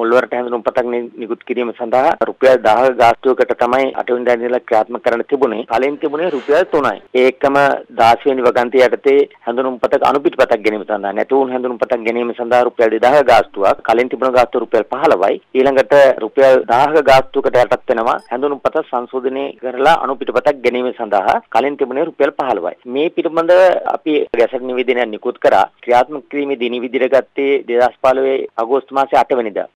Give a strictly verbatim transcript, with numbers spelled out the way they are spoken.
මුල්වරට හැඳුනුම්පතක් නිකුත් කිරීම සඳහා රුපියල් දහක ගාස්තුවකට තමයි අට වෙනිදා ඉඳලා ක්‍රියාත්මක කරන්න තිබුණේ. කලින් තිබුණේ රුපියල් තුනයි. ඒකම දාසය වෙනි වගන්තිය යටතේ හැඳුනුම්පතක් අනුපිටපතක් ගැනීම සඳහා නැතුණු හැඳුනුම්පතක් ගැනීම සඳහා රුපියල් දෙදාහක ගාස්තුවක්. කලින් තිබුණ ගාස්තුව රුපියල් පහළොවයි. ඊළඟට රුපියල් දහක ගාස්තුවකට යටත් වෙනවා හැඳුනුම්පත සංශෝධනය කරලා අනුපිටපතක් ගැනීම සඳහා. කලින් තිබුණේ රුපියල් පහළොවයි. මේ පිළිබඳව අපි ගැසට් නිවේදනයක් නිකුත් කරා. ක්‍රියාත්මක කිරීමේ දින විදිහට ගත්තේ දෙදාස් පහළොව අගෝස්තු මාසයේ අට වෙනිදා.